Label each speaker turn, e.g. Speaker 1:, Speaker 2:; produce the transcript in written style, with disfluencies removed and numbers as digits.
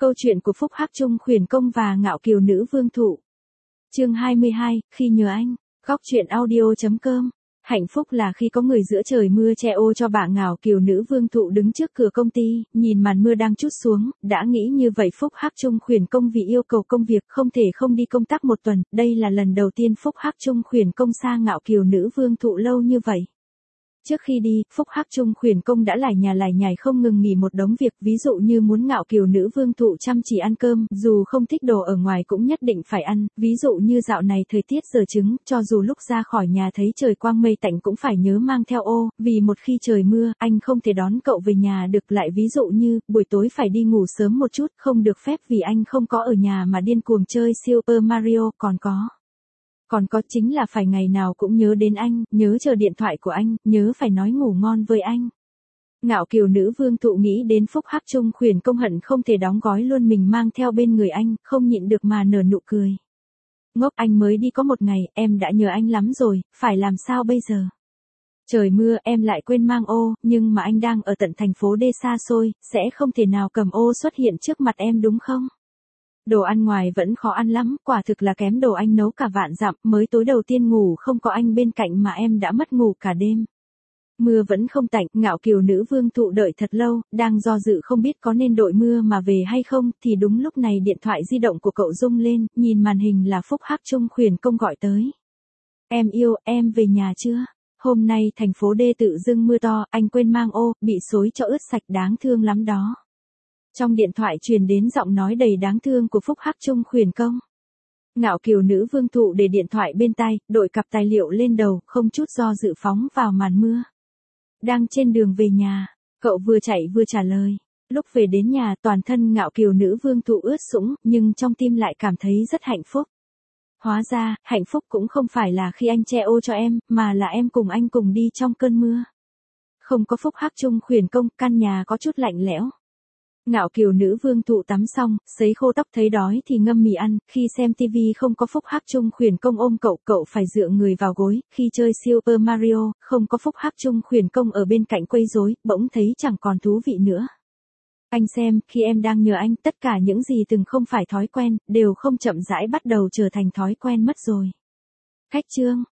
Speaker 1: Câu chuyện của Phúc Hắc Chung Khuyển Công và Ngạo Kiều Nữ Vương Thụ. Chương 22, khi nhờ anh. Góc truyện audio.com. Hạnh phúc là khi có người giữa trời mưa che ô cho bà Ngạo Kiều Nữ Vương Thụ đứng trước cửa công ty, nhìn màn mưa đang trút xuống, đã nghĩ như vậy Phúc Hắc Chung Khuyển Công vì yêu cầu công việc không thể không đi công tác một tuần, đây là lần đầu tiên Phúc Hắc Chung Khuyển Công xa Ngạo Kiều Nữ Vương Thụ lâu như vậy. Trước khi đi, Phúc Hắc Chung Khuyển Công đã lải nhải không ngừng nghỉ một đống việc, ví dụ như muốn Ngạo Kiều Nữ Vương Thụ chăm chỉ ăn cơm, dù không thích đồ ở ngoài cũng nhất định phải ăn, ví dụ như dạo này thời tiết giờ trứng, cho dù lúc ra khỏi nhà thấy trời quang mây tạnh cũng phải nhớ mang theo ô, vì một khi trời mưa, anh không thể đón cậu về nhà được, lại ví dụ như, buổi tối phải đi ngủ sớm một chút, không được phép vì anh không có ở nhà mà điên cuồng chơi Super Mario, Còn có chính là phải ngày nào cũng nhớ đến anh, nhớ chờ điện thoại của anh, nhớ phải nói ngủ ngon với anh. Ngạo Kiều Nữ Vương Thụ nghĩ đến Phúc Hắc Chung Khuyển Công hận không thể đóng gói luôn mình mang theo bên người anh, không nhịn được mà nở nụ cười. Ngốc, anh mới đi có một ngày, em đã nhớ anh lắm rồi, phải làm sao bây giờ? Trời mưa em lại quên mang ô, nhưng mà anh đang ở tận thành phố D xa xôi, sẽ không thể nào cầm ô xuất hiện trước mặt em đúng không? Đồ ăn ngoài vẫn khó ăn lắm, quả thực là kém đồ anh nấu cả vạn dặm, mới tối đầu tiên ngủ không có anh bên cạnh mà em đã mất ngủ cả đêm. Mưa vẫn không tạnh, Ngạo Kiều Nữ Vương Thụ đợi thật lâu, đang do dự không biết có nên đội mưa mà về hay không, thì đúng lúc này điện thoại di động của cậu rung lên, nhìn màn hình là Phúc Hắc Chung Khuyển Công gọi tới. Em yêu, em về nhà chưa? Hôm nay thành phố D tự dưng mưa to, anh quên mang ô, bị xối cho ướt sạch, đáng thương lắm đó. Trong điện thoại truyền đến giọng nói đầy đáng thương của Phúc Hắc Chung Khuyển Công. Ngạo Kiều Nữ Vương Thụ để điện thoại bên tai, đội cặp tài liệu lên đầu, không chút do dự phóng vào màn mưa. Đang trên đường về nhà, cậu vừa chạy vừa trả lời. Lúc về đến nhà toàn thân Ngạo Kiều Nữ Vương Thụ ướt sũng, nhưng trong tim lại cảm thấy rất hạnh phúc. Hóa ra, hạnh phúc cũng không phải là khi anh che ô cho em, mà là em cùng anh cùng đi trong cơn mưa. Không có Phúc Hắc Chung Khuyển Công, căn nhà có chút lạnh lẽo. Ngạo Kiều Nữ Vương Thụ tắm xong, sấy khô tóc thấy đói thì ngâm mì ăn, khi xem tivi không có Phúc Hắc Chung Khuyển Công ôm cậu phải dựa người vào gối, khi chơi Super Mario, không có Phúc Hắc Chung Khuyển Công ở bên cạnh quấy rối, bỗng thấy chẳng còn thú vị nữa. Anh xem, khi em đang nhờ anh, tất cả những gì từng không phải thói quen, đều không chậm rãi bắt đầu trở thành thói quen mất rồi. Khách chương.